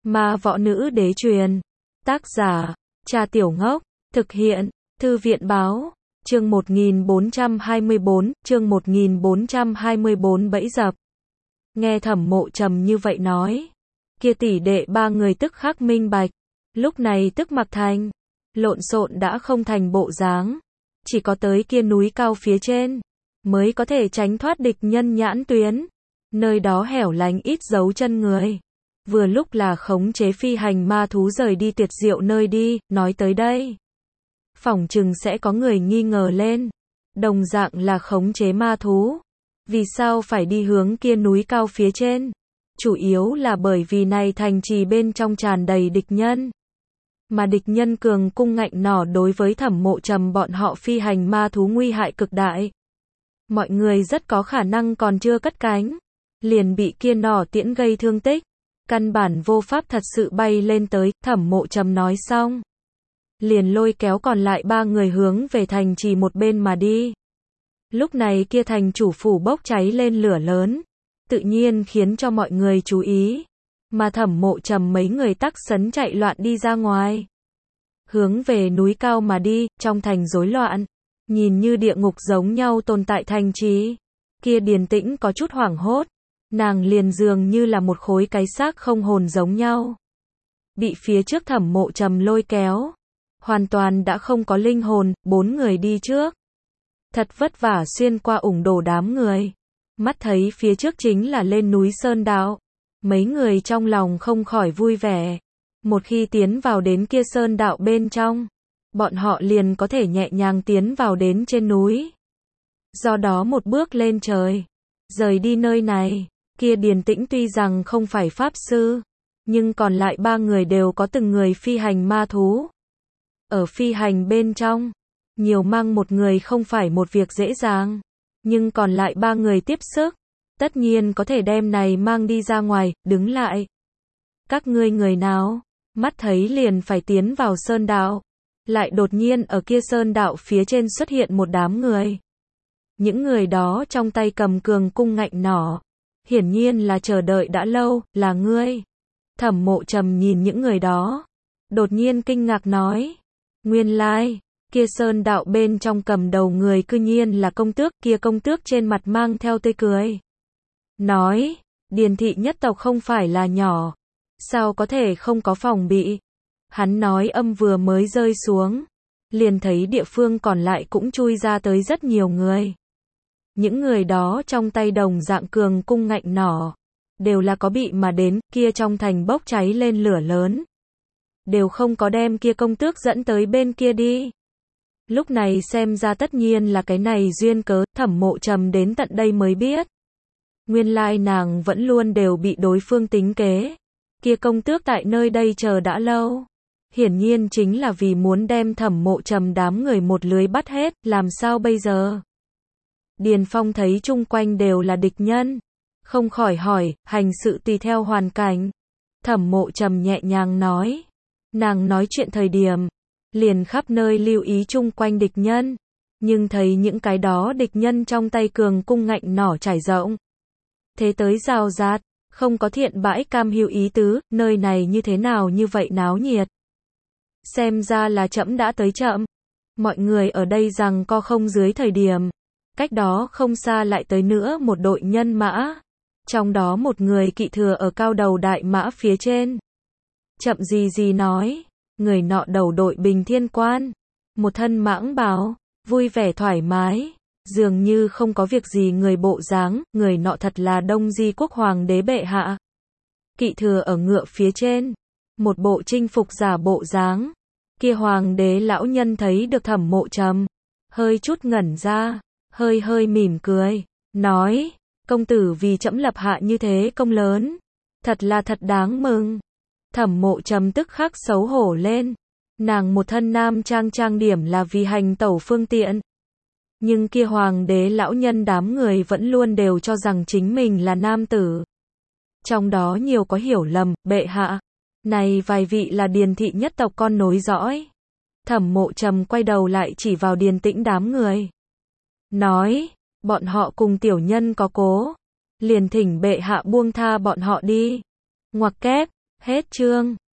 Ma võ nữ đế truyền. Tác giả, Trà Tiểu Ngốc. Thực hiện, Thư viện báo. Chương 1424, bẫy dập. Nghe Thẩm Mộ Trầm như vậy nói, kia tỷ đệ ba người tức khắc minh bạch, lúc này tức mặc thành, lộn xộn đã không thành bộ dáng, chỉ có tới kia núi cao phía trên, mới có thể tránh thoát địch nhân nhãn tuyến, nơi đó hẻo lánh ít dấu chân người. Vừa lúc là khống chế phi hành ma thú rời đi tuyệt diệu nơi đi, nói tới đây. Phỏng chừng sẽ có người nghi ngờ lên. Đồng dạng là khống chế ma thú. Vì sao phải đi hướng kia núi cao phía trên? Chủ yếu là bởi vì này thành trì bên trong tràn đầy địch nhân. Mà địch nhân cường cung ngạnh nỏ đối với Thẩm Mộ Trầm bọn họ phi hành ma thú nguy hại cực đại. Mọi người rất có khả năng còn chưa cất cánh, liền bị kia nỏ tiễn gây thương tích. Căn bản vô pháp thật sự bay lên tới, Thẩm Mộ Trầm nói xong. Liền lôi kéo còn lại ba người hướng về thành trì một bên mà đi. Lúc này kia thành chủ phủ bốc cháy lên lửa lớn, tự nhiên khiến cho mọi người chú ý. Mà Thẩm Mộ Trầm mấy người tắc sấn chạy loạn đi ra ngoài. Hướng về núi cao mà đi, trong thành rối loạn. Nhìn như địa ngục giống nhau tồn tại thành trì. Kia Điền Tĩnh có chút hoảng hốt. Nàng liền dường như là một khối cái xác không hồn giống nhau. Bị phía trước Thẩm Mộ Trầm lôi kéo. Hoàn toàn đã không có linh hồn, bốn người đi trước. Thật vất vả xuyên qua ủng đổ đám người. Mắt thấy phía trước chính là lên núi Sơn Đạo. Mấy người trong lòng không khỏi vui vẻ. Một khi tiến vào đến kia Sơn Đạo bên trong, bọn họ liền có thể nhẹ nhàng tiến vào đến trên núi. Do đó một bước lên trời, rời đi nơi này. Kia Điền Tĩnh tuy rằng không phải pháp sư, nhưng còn lại ba người đều có từng người phi hành ma thú. Ở phi hành bên trong, nhiều mang một người không phải một việc dễ dàng, nhưng còn lại ba người tiếp sức, tất nhiên có thể đem này mang đi ra ngoài, đứng lại. Các ngươi người nào? Mắt thấy liền phải tiến vào Sơn Đạo, lại đột nhiên ở kia Sơn Đạo phía trên xuất hiện một đám người. Những người đó trong tay cầm cường cung ngạnh nỏ. Hiển nhiên là chờ đợi đã lâu, là ngươi. Thẩm Mộ Trầm nhìn những người đó, đột nhiên kinh ngạc nói. Nguyên lai, kia Sơn Đạo bên trong cầm đầu người cư nhiên là công tước, kia công tước trên mặt mang theo tươi cười. Nói, Điền thị nhất tộc không phải là nhỏ, sao có thể không có phòng bị. Hắn nói âm vừa mới rơi xuống, liền thấy địa phương còn lại cũng chui ra tới rất nhiều người. Những người đó trong tay đồng dạng cường cung ngạnh nỏ, đều là có bị mà đến, kia trong thành bốc cháy lên lửa lớn. Đều không có đem kia công tước dẫn tới bên kia đi. Lúc này xem ra tất nhiên là cái này duyên cớ, Thẩm Mộ Trầm đến tận đây mới biết. Nguyên lai nàng vẫn luôn đều bị đối phương tính kế. Kia công tước tại nơi đây chờ đã lâu. Hiển nhiên chính là vì muốn đem Thẩm Mộ Trầm đám người một lưới bắt hết, làm sao bây giờ? Điền Phong thấy chung quanh đều là địch nhân, không khỏi hỏi, hành sự tùy theo hoàn cảnh. Thẩm Mộ Trầm nhẹ nhàng nói. Nàng nói chuyện thời điểm, liền khắp nơi lưu ý chung quanh địch nhân, nhưng thấy những cái đó địch nhân trong tay cường cung ngạnh nỏ trải rộng. Thế tới rào rạt, không có thiện bãi cam hữu ý tứ, nơi này như thế nào như vậy náo nhiệt. Xem ra là trẫm đã tới chậm. Mọi người ở đây rằng co không dưới thời điểm. Cách đó không xa lại tới nữa một đội nhân mã. Trong đó một người kỵ thừa ở cao đầu đại mã phía trên. Chậm gì gì nói, người nọ đầu đội bình thiên quan. Một thân mãng bào, vui vẻ thoải mái. Dường như không có việc gì người bộ dáng, người nọ thật là Đông Di quốc hoàng đế bệ hạ. Kỵ thừa ở ngựa phía trên. Một bộ chinh phục giả bộ dáng. Kia hoàng đế lão nhân thấy được Thẩm Mộ Trầm. Hơi chút ngẩn ra. Hơi mỉm cười, nói, công tử vì trẫm lập hạ như thế công lớn, thật là thật đáng mừng. Thẩm Mộ Trầm tức khắc xấu hổ lên, nàng một thân nam trang điểm là vì hành tẩu phương tiện. Nhưng kia hoàng đế lão nhân đám người vẫn luôn đều cho rằng chính mình là nam tử. Trong đó nhiều có hiểu lầm, bệ hạ, này vài vị là Điền thị nhất tộc con nối dõi. Thẩm Mộ Trầm quay đầu lại chỉ vào Điền Tĩnh đám người. Nói, bọn họ cùng tiểu nhân có cố, liền thỉnh bệ hạ buông tha bọn họ đi. Ngoặc kép, Hết chương.